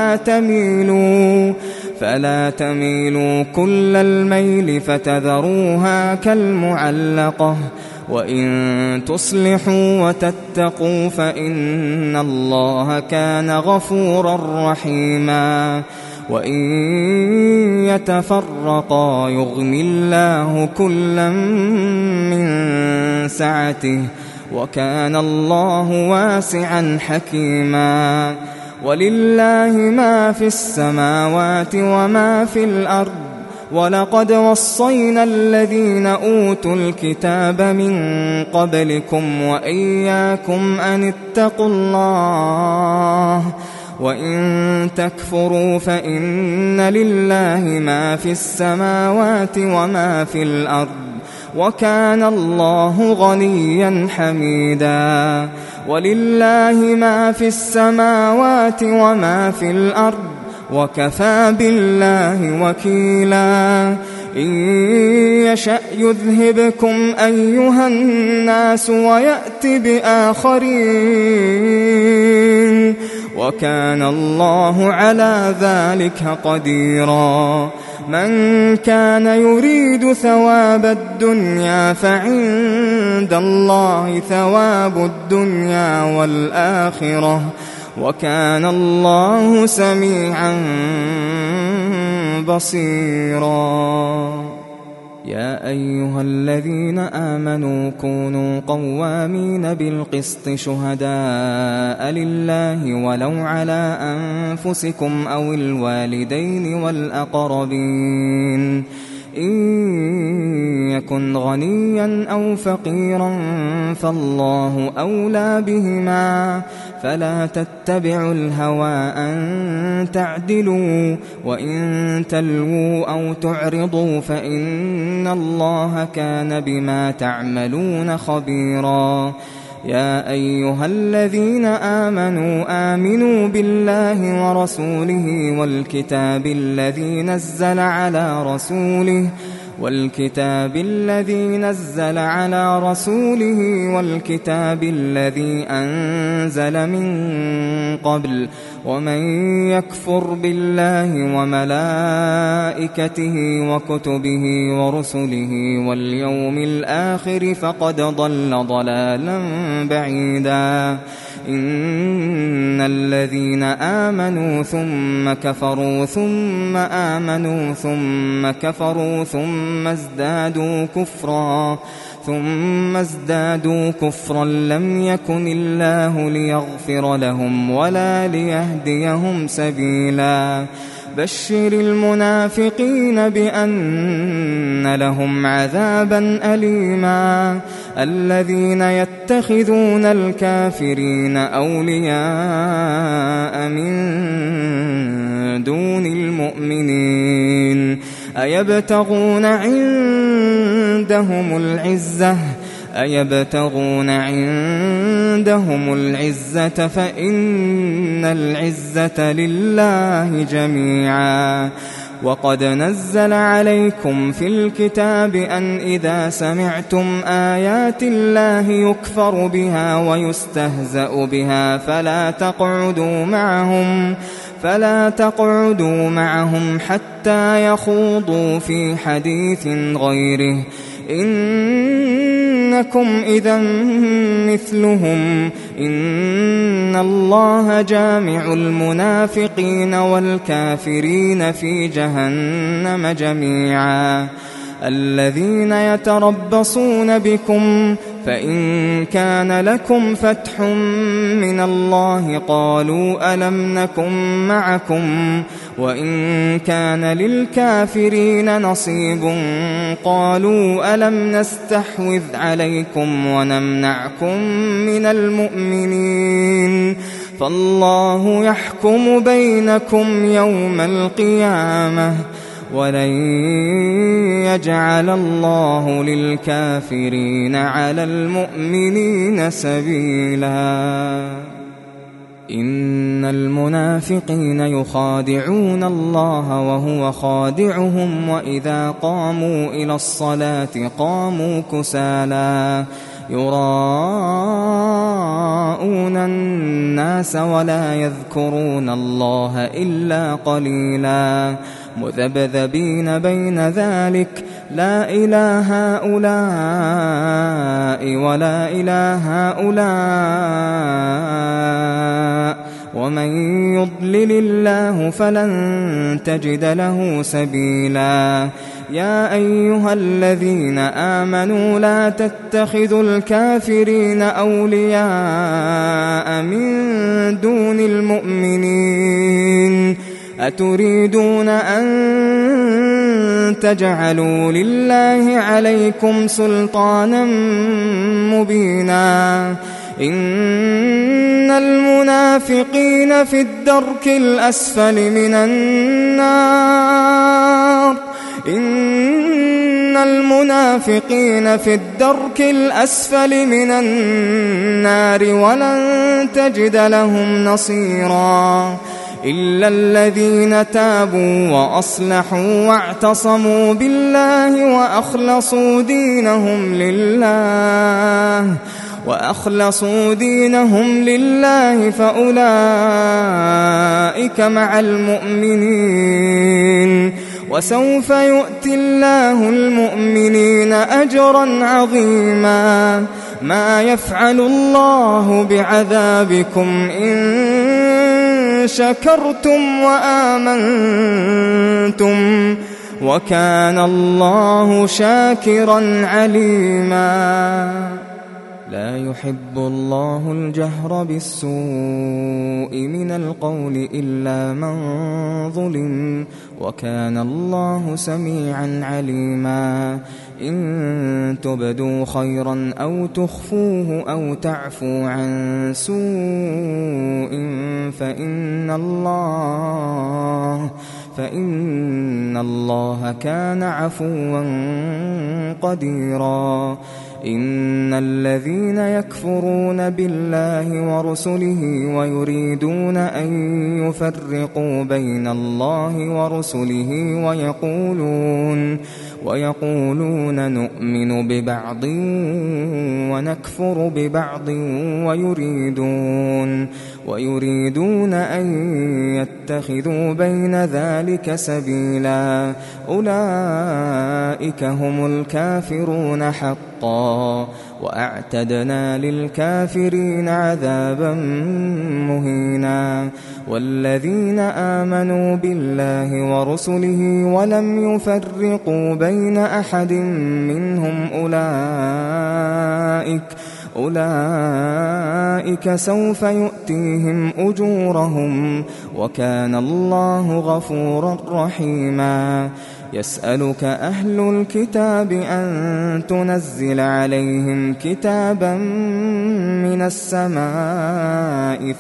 فلا تميلوا كل الميل فتذروها كالمعلقة وإن تصلحوا وتتقوا فإن الله كان غفورا رحيما وإن يتفرقا يغني الله كلا من سعته وكان الله واسعا حكيما ولله ما في السماوات وما في الأرض ولقد وصينا الذين أوتوا الكتاب من قبلكم وإياكم أن اتقوا الله وإن تكفروا فإن لله ما في السماوات وما في الأرض وكان الله غنيا حميدا ولله ما في السماوات وما في الأرض وكفى بالله وكيلا إن يشأ يذهبكم أيها الناس ويأت بآخرين وكان الله على ذلك قديرا من كان يريد ثواب الدنيا فعند الله ثواب الدنيا والآخرة وكان الله سميعا بصيرا يا أيها الذين آمنوا كونوا قوامين بالقسط شهداء لله ولو على أنفسكم أو الوالدين والأقربين إن يكن غنيا أو فقيرا فالله أولى بهما فلا تتبعوا الهوى أن تعدلوا وإن تلووا أو تعرضوا فإن الله كان بما تعملون خبيرا يا أيها الذين آمنوا آمنوا بالله ورسوله والكتاب الذي نزل على رسوله والكتاب الذي أنزل من قبل ومن يكفر بالله وملائكته وكتبه ورسله واليوم الآخر فقد ضل ضلالا بعيدا إن الذين آمنوا ثم كفروا ثم آمنوا ثم كفروا ثم ازدادوا كفرا لم يكن الله ليغفر لهم ولا ليهديهم سبيلا بشر المنافقين بأن لهم عذابا أليما الذين يتخذون الكافرين أولياء من دون المؤمنين أيبتغون عندهم العزة فإن العزة لله جميعا وقد نزل عليكم في الكتاب أن إذا سمعتم آيات الله يكفر بها ويستهزأ بها فلا تقعدوا معهم حتى يخوضوا في حديث غيره إنكم إذا مثلهم إن الله جامع المنافقين والكافرين في جهنم جميعا الذين يتربصون بكم فإن كان لكم فتح من الله قالوا ألم نكن معكم وإن كان للكافرين نصيب قالوا ألم نستحوذ عليكم ونمنعكم من المؤمنين فالله يحكم بينكم يوم القيامة ولن يجعل الله للكافرين على المؤمنين سبيلا إن المنافقين يخادعون الله وهو خادعهم وإذا قاموا إلى الصلاة قاموا كسالى يراءون الناس ولا يذكرون الله إلا قليلا مذبذبين بين ذلك لا إله هؤلاء ولا إله هؤلاء ومن يضلل الله فلن تجد له سبيلا يا أيها الذين آمنوا لا تتخذوا الكافرين أولياء من دون المؤمنين أتريدون أن تجعلوا لله عليكم سلطانا مبينا إن المنافقين في الدرك الأسفل من النار إن المنافقين في الدرك الأسفل من النار ولن تجد لهم نصيرا إلا الذين تابوا وأصلحوا واعتصموا بالله وأخلصوا دينهم لله فأولئك مع المؤمنين وسوف يؤتي الله المؤمنين أجرا عظيما ما يفعل الله بعذابكم إن شكرتم وآمنتم وكان الله شاكرا عليما لا يحب الله الجهر بالسوء من القول إلا من ظلم وكان الله سميعا عليما إن تبدوا خيرا أو تخفوه أو تعفوا عن سوء فإن الله كان عفوا قديرا إن الذين يكفرون بالله ورسله ويريدون أن يفرقوا بين الله ورسله ويقولون نؤمن ببعض ونكفر ببعض ويريدون أن يتخذوا بين ذلك سبيلا أولئك هم الكافرون حقا وأعتدنا للكافرين عذابا مهينا والذين آمنوا بالله ورسله ولم يفرقوا بين أحد منهم أولئك سوف يؤتيهم أجورهم وكان الله غفورا رحيما يسألك أهل الكتاب أن تنزل عليهم كتابا من السماء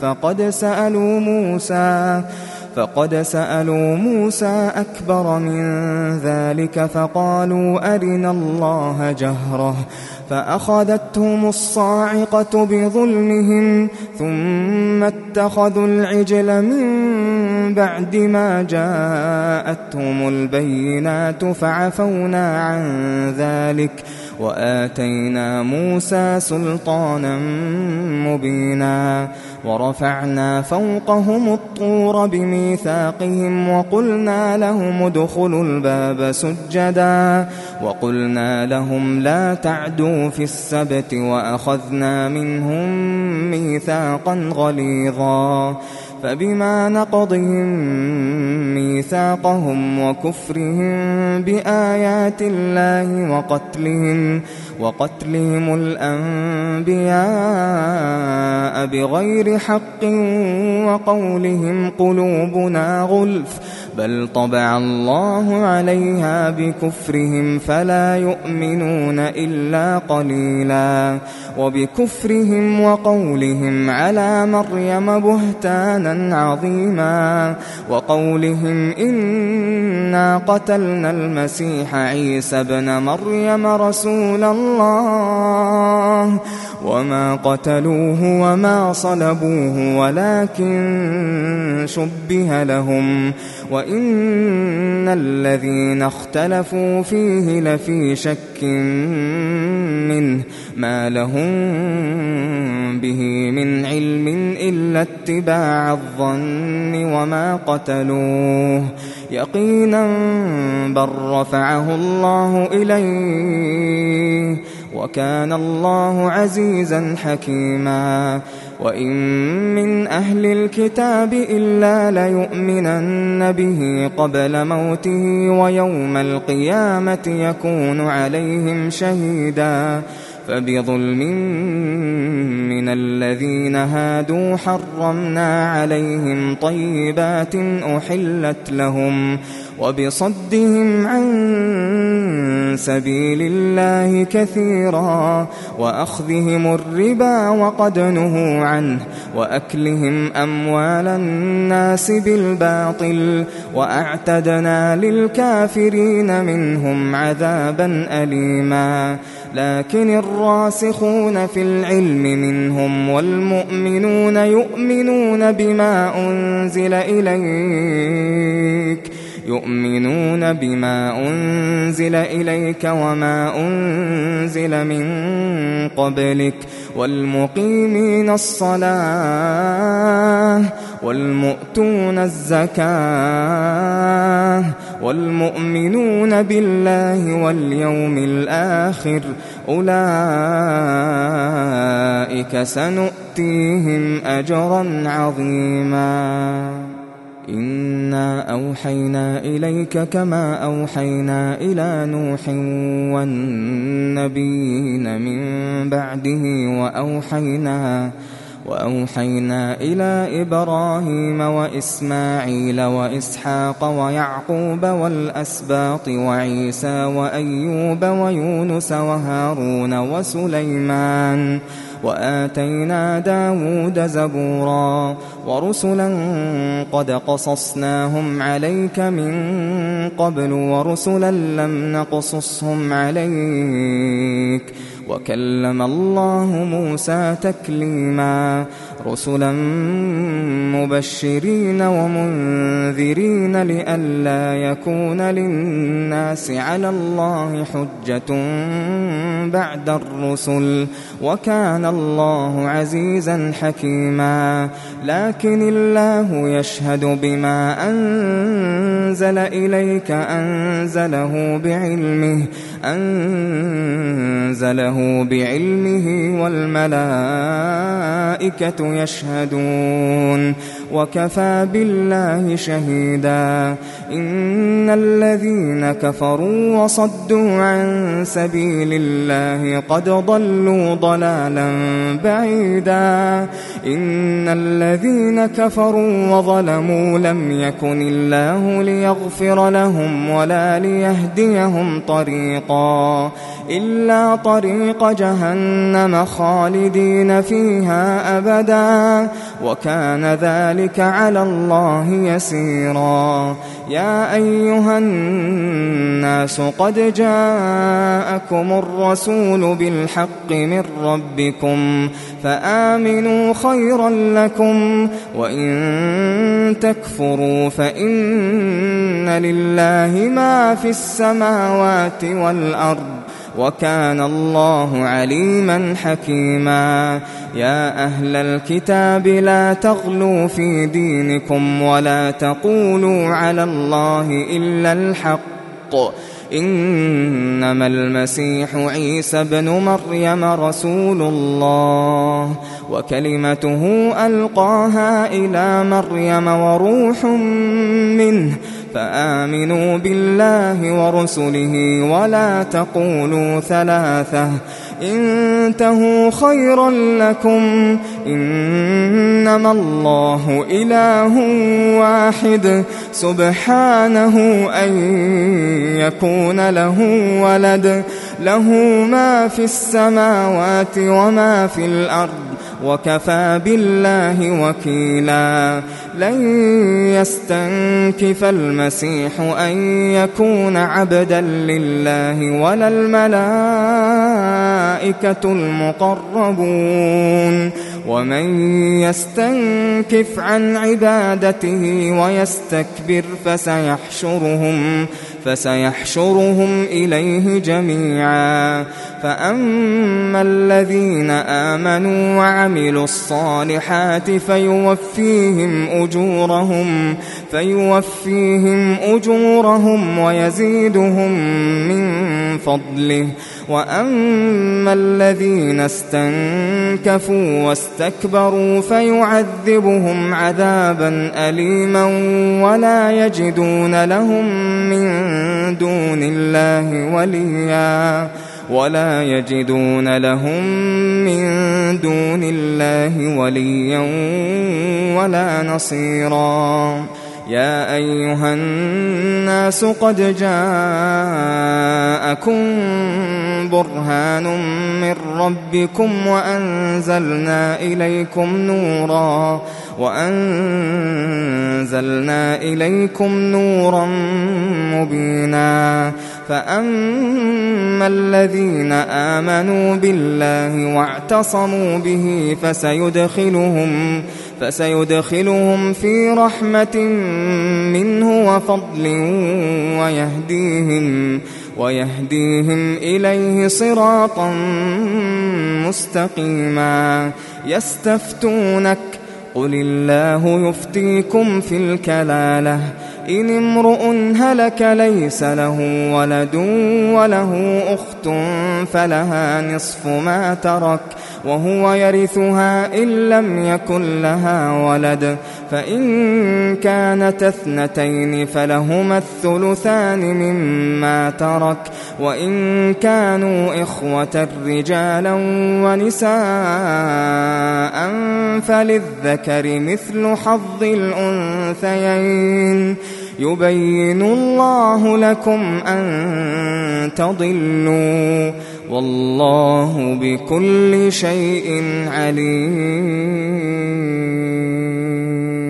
فقد سألوا موسى أكبر من ذلك فقالوا أرنا الله جهرة فأخذتهم الصاعقة بظلمهم ثم اتخذوا العجل من بعد ما جاءتهم البينات فعفونا عن ذلك وآتينا موسى سلطانا مبينا ورفعنا فوقهم الطور بميثاقهم وقلنا لهم ادخلوا الباب سجدا وقلنا لهم لا تعدوا في السبت وأخذنا منهم ميثاقا غليظا فبما نقضهم ميثاقهم وكفرهم بآيات الله وقتلهم الأنبياء بغير حق وقولهم قلوبنا غلف بل طبع الله عليها بكفرهم فلا يؤمنون إلا قليلا وبكفرهم وقولهم على مريم بهتانا عظيما وقولهم إنا قتلنا المسيح عيسى ابن مريم رسول الله وما قتلوه وما صلبوه ولكن شبه لهم وإن الذين اختلفوا فيه لفي شك منه ما لهم به من علم إلا اتباع الظن وما قتلوه يقينا بل رفعه الله إليه وكان الله عزيزا حكيما وإن من أهل الكتاب إلا ليؤمنن به قبل موته ويوم القيامة يكون عليهم شهيدا فبظلم من الذين هادوا حرمنا عليهم طيبات أحلت لهم وبصدهم عن سبيل الله كثيرا وأخذهم الربا وقد نهوا عنه وأكلهم أموال الناس بالباطل وأعتدنا للكافرين منهم عذابا أليما لكن الراسخون في العلم منهم والمؤمنون يؤمنون بما أنزل إليك وما أنزل من قبلك والمقيمين الصلاة والمؤتون الزكاة والمؤمنون بالله واليوم الآخر أولئك سنؤتيهم أجرا عظيما إنا أوحينا إليك كما أوحينا إلى نوح والنبيين من بعده وأوحينا إلى إبراهيم وإسماعيل وإسحاق ويعقوب والأسباط وعيسى وأيوب ويونس وهارون وسليمان وآتينا داود زبورا ورسلا قد قصصناهم عليك من قبل ورسلا لم نقصصهم عليك وكلم الله موسى تكليما رسلا مبشرين ومنذرين لئلا يكون للناس على الله حجة بعد الرسل وكان الله عزيزا حكيما لكن الله يشهد بما أنزل إليك أنزله بعلمه والملائكة يشهدون وكفى بالله شهيدا إن الذين كفروا وصدوا عن سبيل الله قد ضلوا ضلالا بعيدا إن الذين كفروا وظلموا لم يكن الله ليغفر لهم ولا ليهديهم طريقا إلا طريق جهنم خالدين فيها أبدا وكان ذلك على الله يسيرا يا أيها الناس قد جاءكم الرسول بالحق من ربكم فآمنوا خيرا لكم وإن تكفروا فإن لله ما في السماوات والأرض وكان الله عليما حكيما يا أهل الكتاب لا تغلوا في دينكم ولا تقولوا على الله إلا الحق إنما المسيح عيسى بن مريم رسول الله وكلمته ألقاها إلى مريم وروح منه فآمنوا بالله ورسله ولا تقولوا ثلاثة انتهوا خيرا لكم إنما الله إله واحد سبحانه أن يكون له ولد له ما في السماوات وما في الأرض وكفى بالله وكيلا لن يستنكف المسيح أن يكون عبدا لله ولا الملائكة المقربون ومن يستنكف عن عبادته ويستكبر فسيحشرهم إليه جميعا فأما الذين آمنوا وعملوا الصالحات فيوفيهم أجورهم ويزيدهم من فضله وأما الذين استنكفوا واستكبروا فيعذبهم عذابا أليما ولا يجدون لهم من دون الله وليا ولا نصيرا يا أيها الناس قد جاءكم برهان من ربكم وأنزلنا إليكم نورا مبينا فأما الذين آمنوا بالله واعتصموا به فسيدخلهم في رحمة منه وفضل ويهديهم إليه صراطا مستقيما يستفتونك قل الله يفتيكم في الكلالة إن امرؤ هلك ليس له ولد وله أخت فلها نصف ما ترك وهو يرثها إن لم يكن لها ولد فإن كانت اثنتين فلهما الثلثان مما ترك وإن كانوا إخوة رجالا ونساء فللذكر مثل حظ الأنثيين يبين الله لكم أن تضلوا والله بكل شيء عليم.